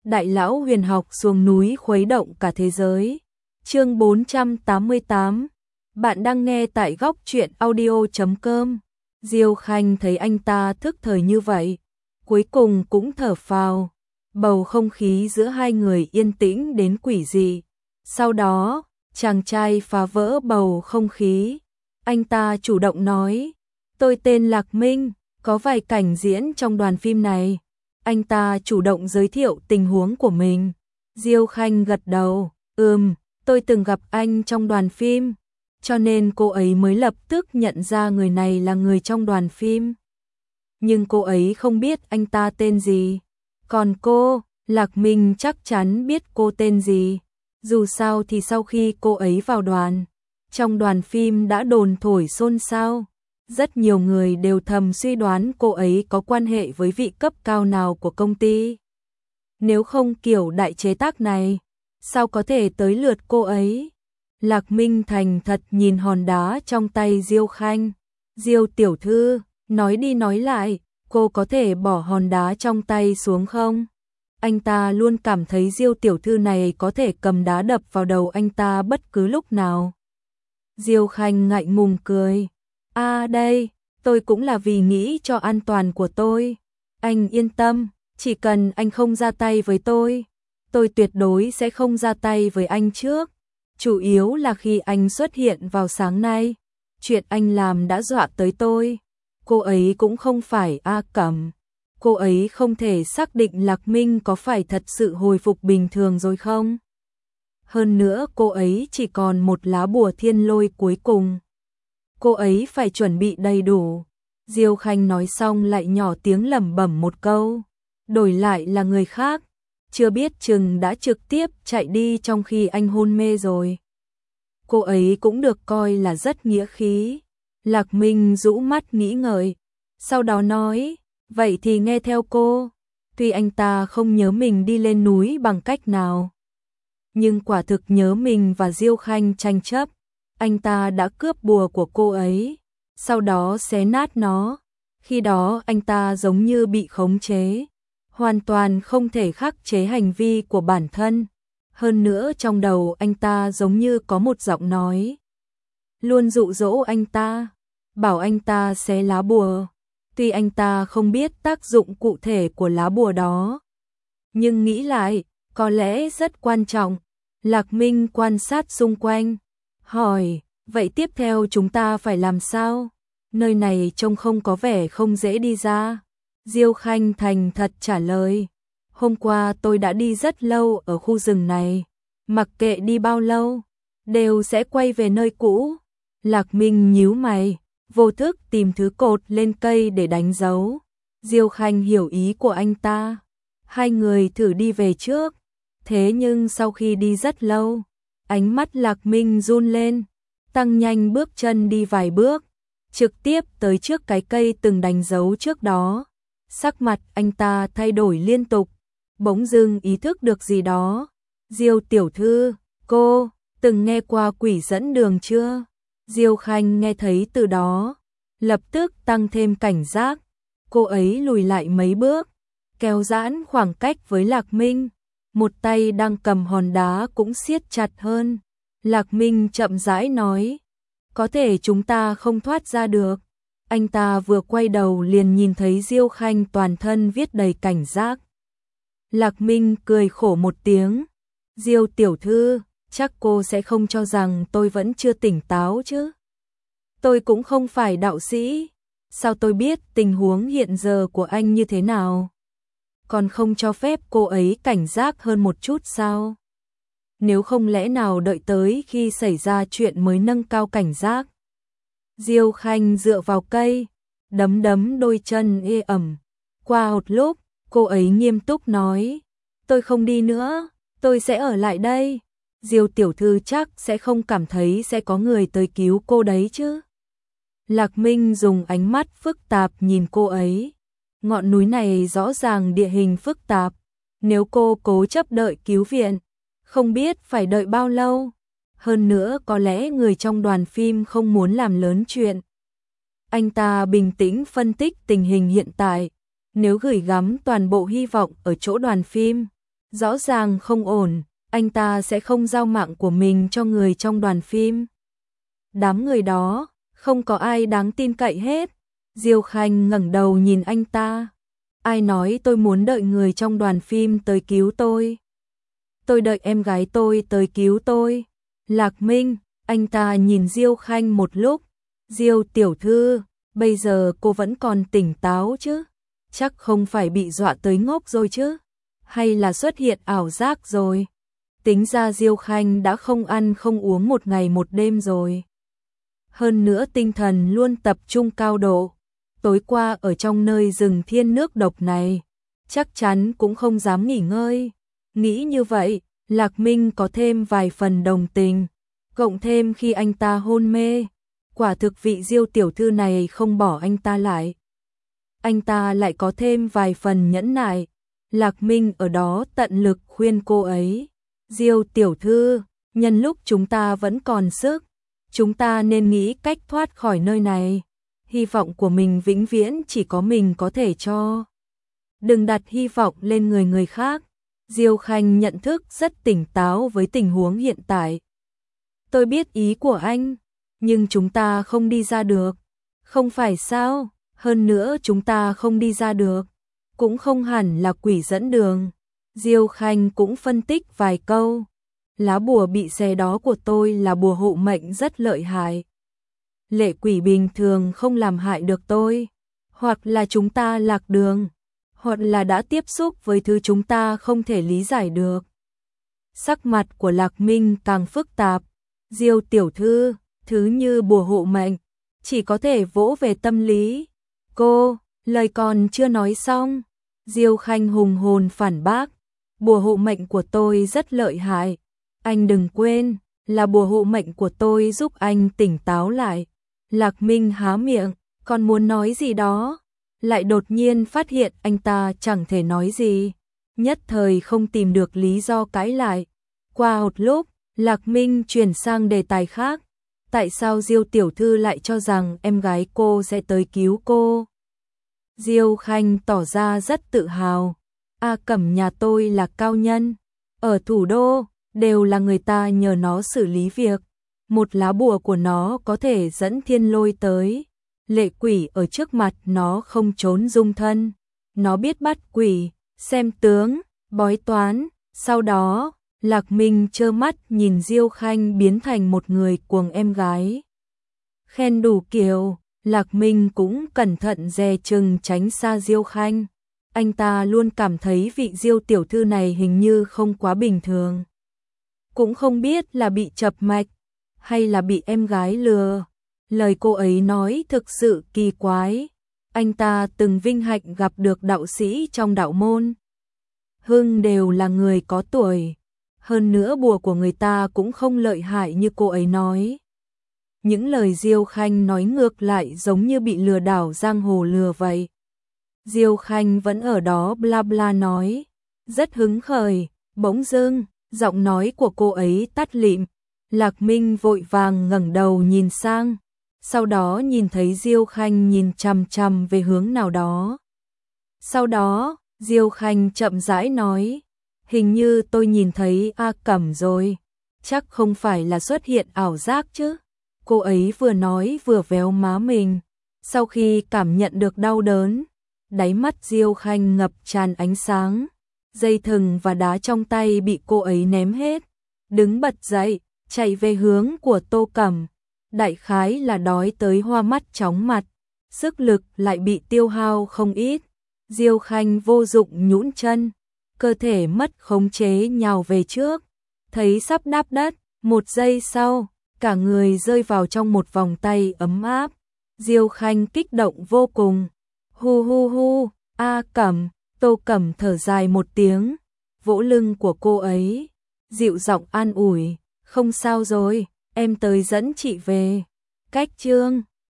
Đại lão huyền học xuống núi khuấy động cả thế giới. Chương 488. Bạn đang nghe tại góc truyện audio.com. Diêu Khanh thấy anh ta thức thời như vậy, cuối cùng cũng thở phào. Bầu không khí giữa hai người yên tĩnh đến quỷ dị. Sau đó, chàng trai phá vỡ bầu không khí. Anh ta chủ động nói, tôi tên Lạc Minh, có vài cảnh diễn trong đoàn phim này. Anh ta chủ động giới thiệu tình huống của mình. Diêu Khanh gật đầu, tôi từng gặp anh trong đoàn phim, cho nên cô ấy mới lập tức nhận ra người này là người trong đoàn phim. Nhưng cô ấy không biết anh ta tên gì. Còn cô, Lạc Minh chắc chắn biết cô tên gì. Dù sao thì sau khi cô ấy vào đoàn, trong đoàn phim đã đồn thổi xôn xao. Rất nhiều người đều thầm suy đoán cô ấy có quan hệ với vị cấp cao nào của công ty. Nếu không kiểu đại chế tác này, sao có thể tới lượt cô ấy? Lạc Minh thành thật nhìn hòn đá trong tay Diêu Khanh. Diêu tiểu thư, nói đi nói lại, cô có thể bỏ hòn đá trong tay xuống không? Anh ta luôn cảm thấy Diêu tiểu thư này có thể cầm đá đập vào đầu anh ta bất cứ lúc nào. Diêu Khanh ngại ngùng cười. Đây, tôi cũng là vì nghĩ cho an toàn của tôi. Anh yên tâm, chỉ cần anh không ra tay với tôi tuyệt đối sẽ không ra tay với anh trước. Chủ yếu là khi anh xuất hiện vào sáng nay, chuyện anh làm đã dọa tới tôi. Cô ấy cũng không phải A Cẩm. Cô ấy không thể xác định Lạc Minh có phải thật sự hồi phục bình thường rồi không. Hơn nữa cô ấy chỉ còn một lá bùa thiên lôi cuối cùng. Cô ấy phải chuẩn bị đầy đủ. Diêu Khanh nói xong lại nhỏ tiếng lẩm bẩm một câu. Đổi lại là người khác, chưa biết chừng đã trực tiếp chạy đi trong khi anh hôn mê rồi. Cô ấy cũng được coi là rất nghĩa khí. Lạc Minh rũ mắt nghĩ ngợi, sau đó nói, vậy thì nghe theo cô. Tuy anh ta không nhớ mình đi lên núi bằng cách nào, nhưng quả thực nhớ mình và Diêu Khanh tranh chấp. Anh ta đã cướp bùa của cô ấy, sau đó xé nát nó. Khi đó anh ta giống như bị khống chế, hoàn toàn không thể khắc chế hành vi của bản thân. Hơn nữa trong đầu anh ta giống như có một giọng nói luôn dụ dỗ anh ta, bảo anh ta xé lá bùa. Tuy anh ta không biết tác dụng cụ thể của lá bùa đó, nhưng nghĩ lại, có lẽ rất quan trọng. Lạc Minh quan sát xung quanh, hỏi, vậy tiếp theo chúng ta phải làm sao? Nơi này trông không có vẻ không dễ đi ra. Diêu Khanh thành thật trả lời, hôm qua tôi đã đi rất lâu ở khu rừng này, mặc kệ đi bao lâu, đều sẽ quay về nơi cũ. Lạc Minh nhíu mày, vô thức tìm thứ cột lên cây để đánh dấu. Diêu Khanh hiểu ý của anh ta. Hai người thử đi về trước. Thế nhưng sau khi đi rất lâu, ánh mắt Lạc Minh run lên, tăng nhanh bước chân đi vài bước, trực tiếp tới trước cái cây từng đánh dấu trước đó. Sắc mặt anh ta thay đổi liên tục, bỗng dưng ý thức được gì đó. Diêu tiểu thư, cô từng nghe qua quỷ dẫn đường chưa? Diêu Khanh nghe thấy từ đó, lập tức tăng thêm cảnh giác. Cô ấy lùi lại mấy bước, kéo giãn khoảng cách với Lạc Minh. Một tay đang cầm hòn đá cũng siết chặt hơn. Lạc Minh chậm rãi nói, có thể chúng ta không thoát ra được. Anh ta vừa quay đầu liền nhìn thấy Diêu Khanh toàn thân viết đầy cảnh giác. Lạc Minh cười khổ một tiếng. Diêu tiểu thư, chắc cô sẽ không cho rằng tôi vẫn chưa tỉnh táo chứ? Tôi cũng không phải đạo sĩ. Sao tôi biết tình huống hiện giờ của anh như thế nào? Còn không cho phép cô ấy cảnh giác hơn một chút sao? Nếu không lẽ nào đợi tới khi xảy ra chuyện mới nâng cao cảnh giác? Diêu Khanh dựa vào cây, đấm đấm đôi chân ê ẩm. Qua một lúc, cô ấy nghiêm túc nói, tôi không đi nữa, tôi sẽ ở lại đây. Diêu tiểu thư chắc sẽ không cảm thấy sẽ có người tới cứu cô đấy chứ? Lạc Minh dùng ánh mắt phức tạp nhìn cô ấy. Ngọn núi này rõ ràng địa hình phức tạp, nếu cô cố chấp đợi cứu viện, không biết phải đợi bao lâu. Hơn nữa có lẽ người trong đoàn phim không muốn làm lớn chuyện. Anh ta bình tĩnh phân tích tình hình hiện tại, nếu gửi gắm toàn bộ hy vọng ở chỗ đoàn phim, Rõ ràng không ổn, anh ta sẽ không giao mạng của mình cho người trong đoàn phim. Đám người đó, không có ai đáng tin cậy hết. Diêu Khanh ngẩng đầu nhìn anh ta. Ai nói tôi muốn đợi người trong đoàn phim tới cứu tôi? Tôi đợi em gái tôi tới cứu tôi. Lạc Minh, anh ta nhìn Diêu Khanh một lúc. Diêu tiểu thư, bây giờ cô vẫn còn tỉnh táo chứ? Chắc không phải bị dọa tới ngốc rồi chứ? Hay là xuất hiện ảo giác rồi? Tính ra Diêu Khanh đã không ăn không uống một ngày một đêm rồi. Hơn nữa tinh thần luôn tập trung cao độ. Tối qua ở trong nơi rừng thiên nước độc này, chắc chắn cũng không dám nghỉ ngơi. Nghĩ như vậy, Lạc Minh có thêm vài phần đồng tình. Cộng thêm khi anh ta hôn mê, quả thực vị Diêu tiểu thư này không bỏ anh ta lại. Anh ta lại có thêm vài phần nhẫn nại. Lạc Minh ở đó tận lực khuyên cô ấy. Diêu tiểu thư, nhân lúc chúng ta vẫn còn sức, chúng ta nên nghĩ cách thoát khỏi nơi này. Hy vọng của mình vĩnh viễn chỉ có mình có thể cho. Đừng đặt hy vọng lên người khác. Diêu Khanh nhận thức rất tỉnh táo với tình huống hiện tại. Tôi biết ý của anh, nhưng chúng ta không đi ra được. Không phải sao? Hơn nữa chúng ta không đi ra được, cũng không hẳn là quỷ dẫn đường. Diêu Khanh cũng phân tích vài câu. Lá bùa bị xé đó của tôi là bùa hộ mệnh rất lợi hại. Lệ quỷ bình thường không làm hại được tôi. Hoặc là chúng ta lạc đường, hoặc là đã tiếp xúc với thứ chúng ta không thể lý giải được. Sắc mặt của Lạc Minh càng phức tạp. Diêu tiểu thư, thứ như bùa hộ mệnh, chỉ có thể vỗ về tâm lý. Cô, lời còn chưa nói xong. Diêu Khanh hùng hồn phản bác. Bùa hộ mệnh của tôi rất lợi hại. Anh đừng quên, là bùa hộ mệnh của tôi giúp anh tỉnh táo lại. Lạc Minh há miệng, còn muốn nói gì đó, lại đột nhiên phát hiện anh ta chẳng thể nói gì. Nhất thời không tìm được lý do cãi lại. Qua một lúc, Lạc Minh chuyển sang đề tài khác. Tại sao Diêu tiểu thư lại cho rằng em gái cô sẽ tới cứu cô? Diêu Khanh tỏ ra rất tự hào. A Cẩm nhà tôi là cao nhân. Ở thủ đô, đều là người ta nhờ nó xử lý việc. Một lá bùa của nó có thể dẫn thiên lôi tới. Lệ quỷ ở trước mặt nó không trốn dung thân. Nó biết bắt quỷ, xem tướng, bói toán. Sau đó, Lạc Minh trơ mắt nhìn Diêu Khanh biến thành một người cuồng em gái. Khen đủ kiểu, Lạc Minh cũng cẩn thận dè chừng tránh xa Diêu Khanh. Anh ta luôn cảm thấy vị Diêu tiểu thư này hình như không quá bình thường. Cũng không biết là bị chập mạch, hay là bị em gái lừa. Lời cô ấy nói thực sự kỳ quái. Anh ta từng vinh hạnh gặp được đạo sĩ trong đạo môn. Hưng đều là người có tuổi. Hơn nữa bùa của người ta cũng không lợi hại như cô ấy nói. Những lời Diêu Khanh nói ngược lại giống như bị lừa đảo giang hồ lừa vậy. Diêu Khanh vẫn ở đó bla bla nói, rất hứng khởi. Bỗng dưng, giọng nói của cô ấy tắt lịm. Lạc Minh vội vàng ngẩng đầu nhìn sang, sau đó nhìn thấy Diêu Khanh nhìn chằm chằm về hướng nào đó. Sau đó, Diêu Khanh chậm rãi nói, hình như tôi nhìn thấy A Cẩm rồi, chắc không phải là xuất hiện ảo giác chứ. Cô ấy vừa nói vừa véo má mình, sau khi cảm nhận được đau đớn, đáy mắt Diêu Khanh ngập tràn ánh sáng, dây thừng và đá trong tay bị cô ấy ném hết, đứng bật dậy, chạy về hướng của Tô Cẩm, đại khái là đói tới hoa mắt chóng mặt, sức lực lại bị tiêu hao không ít. Diêu Khanh vô dụng nhũn chân, cơ thể mất khống chế nhào về trước, thấy sắp đáp đất, một giây sau, cả người rơi vào trong một vòng tay ấm áp. Diêu Khanh kích động vô cùng. Hu hu hu, A Cẩm. Tô Cẩm thở dài một tiếng, vỗ lưng của cô ấy, dịu giọng an ủi, không sao rồi, em tới dẫn chị về. Cách chương